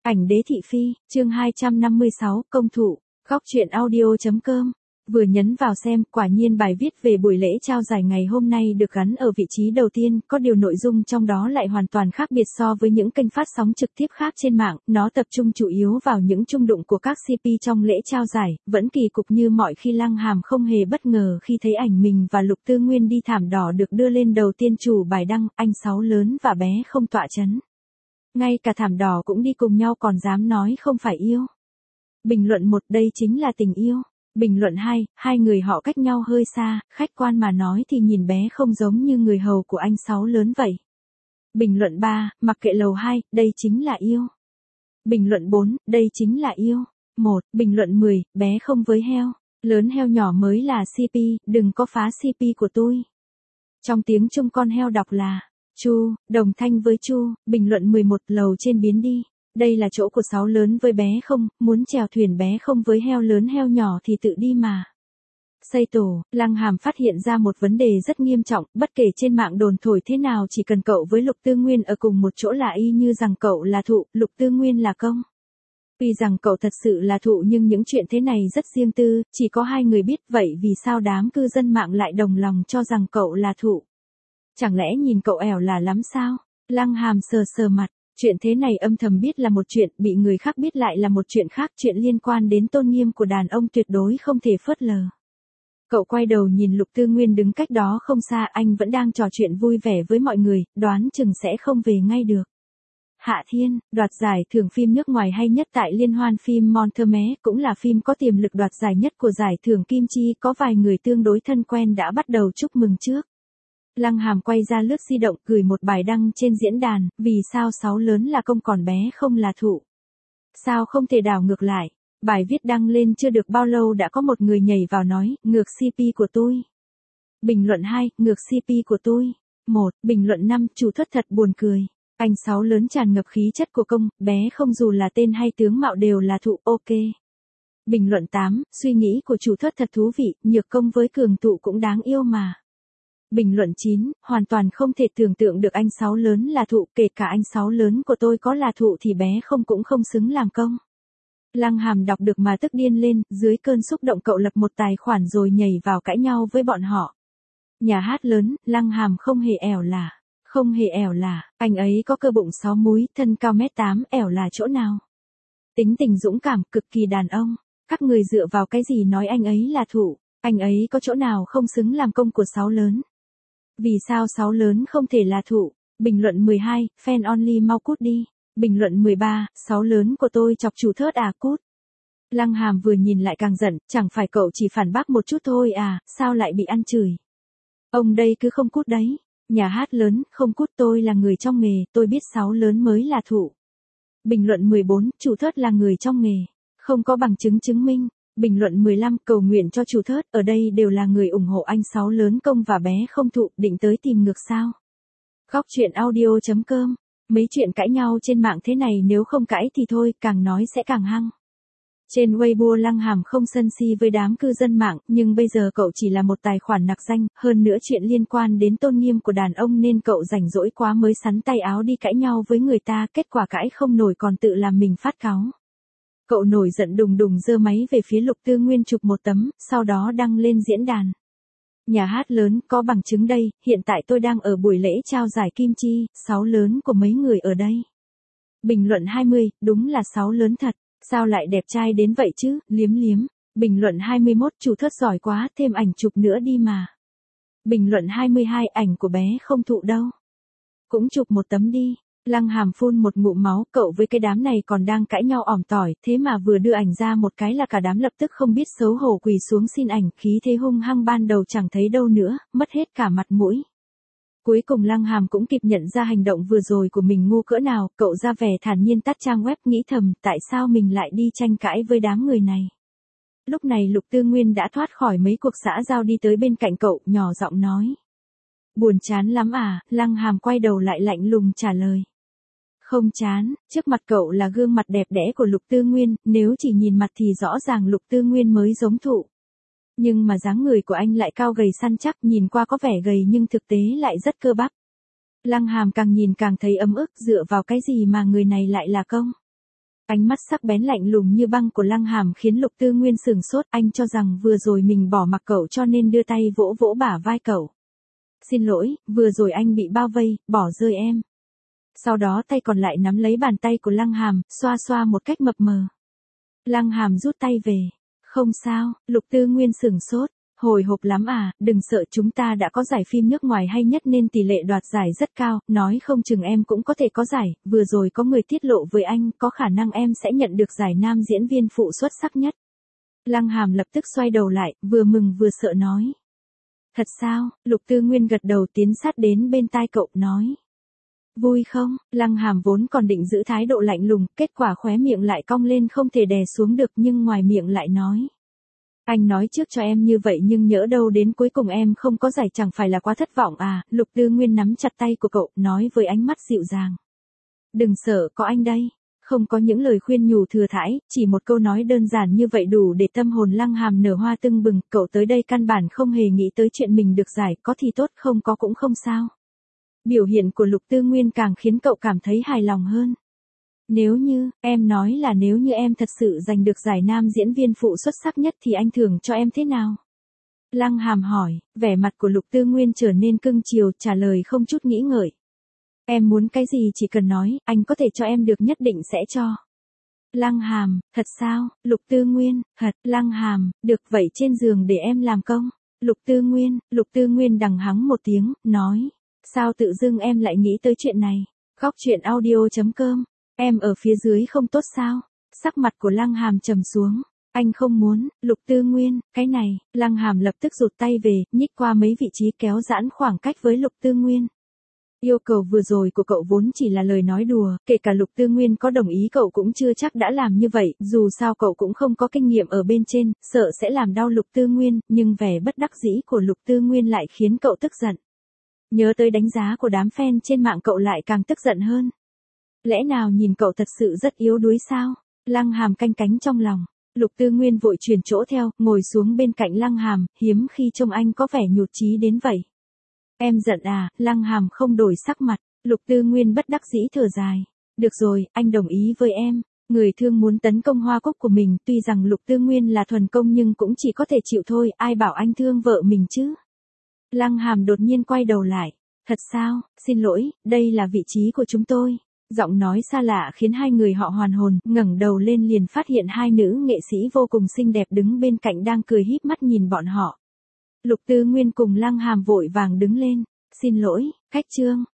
Ảnh đế thị phi, chương 256, công thụ, góc truyện audio.com. Vừa nhấn vào xem, quả nhiên bài viết về buổi lễ trao giải ngày hôm nay được gắn ở vị trí đầu tiên, có điều nội dung trong đó lại hoàn toàn khác biệt so với những kênh phát sóng trực tiếp khác trên mạng, nó tập trung chủ yếu vào những chung đụng của các CP trong lễ trao giải, vẫn kỳ cục như mọi khi. Lăng Hàm không hề bất ngờ khi thấy ảnh mình và Lục Tư Nguyên đi thảm đỏ được đưa lên đầu tiên chủ bài đăng, anh Sáu lớn và bé không tọa chấn. Ngay cả thảm đỏ cũng đi cùng nhau còn dám nói không phải yêu. Bình luận 1, đây chính là tình yêu. Bình luận 2, hai người họ cách nhau hơi xa, khách quan mà nói thì nhìn bé không giống như người hầu của anh Sáu lớn vậy. Bình luận 3, mặc kệ lầu 2, đây chính là yêu. Bình luận 4, đây chính là yêu. 1, bình luận 10, bé không với heo, lớn heo nhỏ mới là CP, đừng có phá CP của tôi. Trong tiếng Trung con heo đọc là Chu, đồng thanh với Chu. Bình luận 11, lầu trên biến đi. Đây là chỗ của Sáu lớn với bé không, muốn chèo thuyền bé không với heo lớn heo nhỏ thì tự đi mà. Xây tổ, Lăng Hàm phát hiện ra một vấn đề rất nghiêm trọng, bất kể trên mạng đồn thổi thế nào chỉ cần cậu với Lục Tư Nguyên ở cùng một chỗ là y như rằng cậu là thụ, Lục Tư Nguyên là công. Vì rằng cậu thật sự là thụ nhưng những chuyện thế này rất riêng tư, chỉ có hai người biết, vậy vì sao đám cư dân mạng lại đồng lòng cho rằng cậu là thụ? Chẳng lẽ nhìn cậu ẻo là lắm sao? Lăng Hàm sờ sờ mặt. Chuyện thế này âm thầm biết là một chuyện, bị người khác biết lại là một chuyện khác, chuyện liên quan đến tôn nghiêm của đàn ông tuyệt đối không thể phớt lờ. Cậu quay đầu nhìn Lục Tư Nguyên đứng cách đó không xa, anh vẫn đang trò chuyện vui vẻ với mọi người, đoán chừng sẽ không về ngay được. Hạ Thiên, đoạt giải thưởng phim nước ngoài hay nhất tại Liên hoan phim Montreux, cũng là phim có tiềm lực đoạt giải nhất của giải thưởng Kim Chi, có vài người tương đối thân quen đã bắt đầu chúc mừng trước. Lăng Hàm quay ra lướt di động gửi một bài đăng trên diễn đàn, vì sao Sáu lớn là công còn bé không là thụ? Sao không thể đảo ngược lại? Bài viết đăng lên chưa được bao lâu đã có một người nhảy vào nói, ngược CP của tôi. Bình luận 2, ngược CP của tôi. 1, bình luận 5, chủ thất thật buồn cười. Anh Sáu lớn tràn ngập khí chất của công, bé không dù là tên hay tướng mạo đều là thụ, ok. Bình luận 8, suy nghĩ của chủ thất thật thú vị, nhược công với cường thụ cũng đáng yêu mà. Bình luận 9, hoàn toàn không thể tưởng tượng được anh Sáu lớn là thụ, kể cả anh Sáu lớn của tôi có là thụ thì bé không cũng không xứng làm công. Lăng Hàm đọc được mà tức điên lên, dưới cơn xúc động cậu lập một tài khoản rồi nhảy vào cãi nhau với bọn họ. Nhà hát lớn, Lăng Hàm không hề ẻo là. Không hề ẻo là, anh ấy có cơ bụng 6 múi, thân cao 1m8, ẻo là chỗ nào? Tính tình dũng cảm, cực kỳ đàn ông. Các người dựa vào cái gì nói anh ấy là thụ? Anh ấy có chỗ nào không xứng làm công của Sáu lớn? Vì sao Sáu lớn không thể là thụ? Bình luận 12, fan only mau cút đi. Bình luận 13, Sáu lớn của tôi chọc chủ thớt à, cút. Lăng Hàm vừa nhìn lại càng giận, chẳng phải cậu chỉ phản bác một chút thôi à, sao lại bị ăn chửi? Ông đây cứ không cút đấy. Nhà hát lớn, không cút, tôi là người trong nghề, tôi biết Sáu lớn mới là thụ. Bình luận 14, chủ thớt là người trong nghề, không có bằng chứng chứng minh. Bình luận 15, cầu nguyện cho chủ thớt, ở đây đều là người ủng hộ anh Sáu lớn công và bé không thụ, định tới tìm ngược sao? Góc truyện audio.com. Mấy chuyện cãi nhau trên mạng thế này nếu không cãi thì thôi, càng nói sẽ càng hăng. Trên Weibo Lăng Hàm không sân si với đám cư dân mạng, nhưng bây giờ cậu chỉ là một tài khoản nặc danh, hơn nữa chuyện liên quan đến tôn nghiêm của đàn ông nên cậu rảnh rỗi quá mới sắn tay áo đi cãi nhau với người ta, kết quả cãi không nổi còn tự làm mình phát cáu. Cậu nổi giận đùng đùng giơ máy về phía Lục Tư Nguyên chụp một tấm, sau đó đăng lên diễn đàn. Nhà hát lớn, có bằng chứng đây, hiện tại tôi đang ở buổi lễ trao giải Kim Chi, Sáu lớn của mấy người ở đây. Bình luận 20, đúng là Sáu lớn thật, sao lại đẹp trai đến vậy chứ, liếm liếm. Bình luận 21, chủ thớt giỏi quá, thêm ảnh chụp nữa đi mà. Bình luận 22, ảnh của bé không thụ đâu. Cũng chụp một tấm đi. Lăng Hàm phun một ngụm máu, cậu với cái đám này còn đang cãi nhau ỏm tỏi, thế mà vừa đưa ảnh ra một cái là cả đám lập tức không biết xấu hổ quỳ xuống xin ảnh, khí thế hung hăng ban đầu chẳng thấy đâu nữa, mất hết cả mặt mũi. Cuối cùng Lăng Hàm cũng kịp nhận ra hành động vừa rồi của mình ngu cỡ nào, cậu ra vẻ thản nhiên tắt trang web nghĩ thầm, tại sao mình lại đi tranh cãi với đám người này. Lúc này Lục Tư Nguyên đã thoát khỏi mấy cuộc xã giao đi tới bên cạnh cậu, nhỏ giọng nói. Buồn chán lắm à, Lăng Hàm quay đầu lại lạnh lùng trả lời. Không chán, trước mặt cậu là gương mặt đẹp đẽ của Lục Tư Nguyên, nếu chỉ nhìn mặt thì rõ ràng Lục Tư Nguyên mới giống thụ. Nhưng mà dáng người của anh lại cao gầy săn chắc, nhìn qua có vẻ gầy nhưng thực tế lại rất cơ bắp. Lăng Hàm càng nhìn càng thấy ấm ức, dựa vào cái gì mà người này lại là công? Ánh mắt sắc bén lạnh lùng như băng của Lăng Hàm khiến Lục Tư Nguyên sửng sốt, anh cho rằng vừa rồi mình bỏ mặc cậu cho nên đưa tay vỗ vỗ bả vai cậu. Xin lỗi, vừa rồi anh bị bao vây, bỏ rơi em. Sau đó tay còn lại nắm lấy bàn tay của Lăng Hàm, xoa xoa một cách mập mờ. Lăng Hàm rút tay về. Không sao, Lục Tư Nguyên sửng sốt. Hồi hộp lắm à, đừng sợ, chúng ta đã có giải phim nước ngoài hay nhất nên tỷ lệ đoạt giải rất cao, nói không chừng em cũng có thể có giải, vừa rồi có người tiết lộ với anh, có khả năng em sẽ nhận được giải nam diễn viên phụ xuất sắc nhất. Lăng Hàm lập tức xoay đầu lại, vừa mừng vừa sợ nói. Thật sao? Lục Tư Nguyên gật đầu tiến sát đến bên tai cậu, nói. Vui không? Lăng Hàm vốn còn định giữ thái độ lạnh lùng, kết quả khóe miệng lại cong lên không thể đè xuống được nhưng ngoài miệng lại nói. Anh nói trước cho em như vậy nhưng nhỡ đâu đến cuối cùng em không có giải chẳng phải là quá thất vọng à, Lục Tư Nguyên nắm chặt tay của cậu, nói với ánh mắt dịu dàng. Đừng sợ, có anh đây. Không có những lời khuyên nhủ thừa thãi, chỉ một câu nói đơn giản như vậy đủ để tâm hồn Lăng Hàm nở hoa tưng bừng, cậu tới đây căn bản không hề nghĩ tới chuyện mình được giải, có thì tốt không có cũng không sao. Biểu hiện của Lục Tư Nguyên càng khiến cậu cảm thấy hài lòng hơn. Nếu như, em nói là nếu như em thật sự giành được giải nam diễn viên phụ xuất sắc nhất thì anh thưởng cho em thế nào? Lăng Hàm hỏi, vẻ mặt của Lục Tư Nguyên trở nên cưng chiều, trả lời không chút nghĩ ngợi. Em muốn cái gì chỉ cần nói, anh có thể cho em được nhất định sẽ cho. Lăng Hàm, thật sao? Lục Tư Nguyên, thật. Lăng Hàm, được vậy trên giường để em làm công. Lục Tư Nguyên đằng hắng một tiếng, nói. Sao tự dưng em lại nghĩ tới chuyện này? Góc truyện audio.com. Em ở phía dưới không tốt sao? Sắc mặt của Lăng Hàm trầm xuống. Anh không muốn, Lục Tư Nguyên, cái này. Lăng Hàm lập tức rụt tay về, nhích qua mấy vị trí kéo giãn khoảng cách với Lục Tư Nguyên. Yêu cầu vừa rồi của cậu vốn chỉ là lời nói đùa, kể cả Lục Tư Nguyên có đồng ý cậu cũng chưa chắc đã làm như vậy, dù sao cậu cũng không có kinh nghiệm ở bên trên, sợ sẽ làm đau Lục Tư Nguyên, nhưng vẻ bất đắc dĩ của Lục Tư Nguyên lại khiến cậu tức giận. Nhớ tới đánh giá của đám fan trên mạng cậu lại càng tức giận hơn. Lẽ nào nhìn cậu thật sự rất yếu đuối sao? Lăng Hàm canh cánh trong lòng. Lục Tư Nguyên vội chuyển chỗ theo, ngồi xuống bên cạnh Lăng Hàm, hiếm khi trông anh có vẻ nhụt chí đến vậy. Em giận à? Lăng Hàm không đổi sắc mặt. Lục Tư Nguyên bất đắc dĩ thở dài. Được rồi, anh đồng ý với em. Người thương muốn tấn công Hoa Cúc của mình, tuy rằng Lục Tư Nguyên là thuần công nhưng cũng chỉ có thể chịu thôi, ai bảo anh thương vợ mình chứ? Lăng Hàm đột nhiên quay đầu lại. Thật sao? Xin lỗi, đây là vị trí của chúng tôi. Giọng nói xa lạ khiến hai người họ hoàn hồn, ngẩng đầu lên liền phát hiện hai nữ nghệ sĩ vô cùng xinh đẹp đứng bên cạnh đang cười híp mắt nhìn bọn họ. Lục Tư Nguyên cùng Lăng Hàm vội vàng đứng lên. Xin lỗi, khách trương.